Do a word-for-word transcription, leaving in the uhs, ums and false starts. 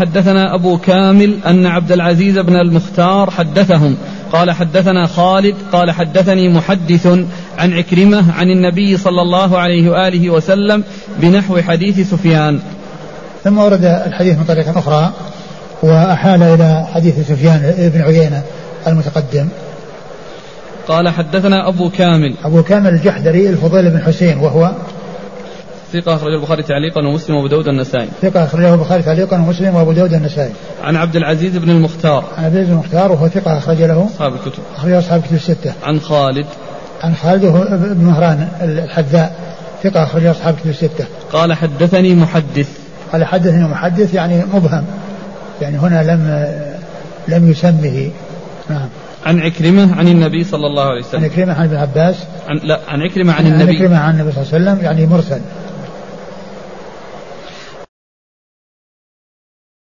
حدثنا أبو كامل أن عبد العزيز بن المختار حدثهم قال حدثنا خالد قال حدثني محدث عن عكرمة عن النبي صلى الله عليه وآله وسلم بنحو حديث سفيان. ثم ورد الحديث من طريق أخرى وأحال إلى حديث سفيان بن عيينة المتقدم. قال حدثنا أبو كامل أبو كامل الجحدري الفضيل بن حسين وهو ثقة أخرجه البخاري تعليقا ومسلم وأبو داود النسائي. ثقة أخرجه البخاري تعليقا ومسلم وأبو داود النسائي. عن عبد العزيز بن المختار. عن عبد العزيز بن المختار وهو ثقة أخرج له أصحاب الكتب. أخرج أصحاب الكتب الستة. عن خالد. عن خالد بن مهران الحذاء ثقة أخرج أصحاب الكتب الستة. قال حدثني محدث. قال حدثني محدث يعني مبهم يعني هنا لم لم يسمه. نعم. عن عكرمة عن النبي صلى الله عليه وسلم. عن عكرمة عن ابن عباس. عن لا عن عكرمة عن, عن النبي. عن عكرمة عن النبي صلى الله عليه وسلم يعني مرسل.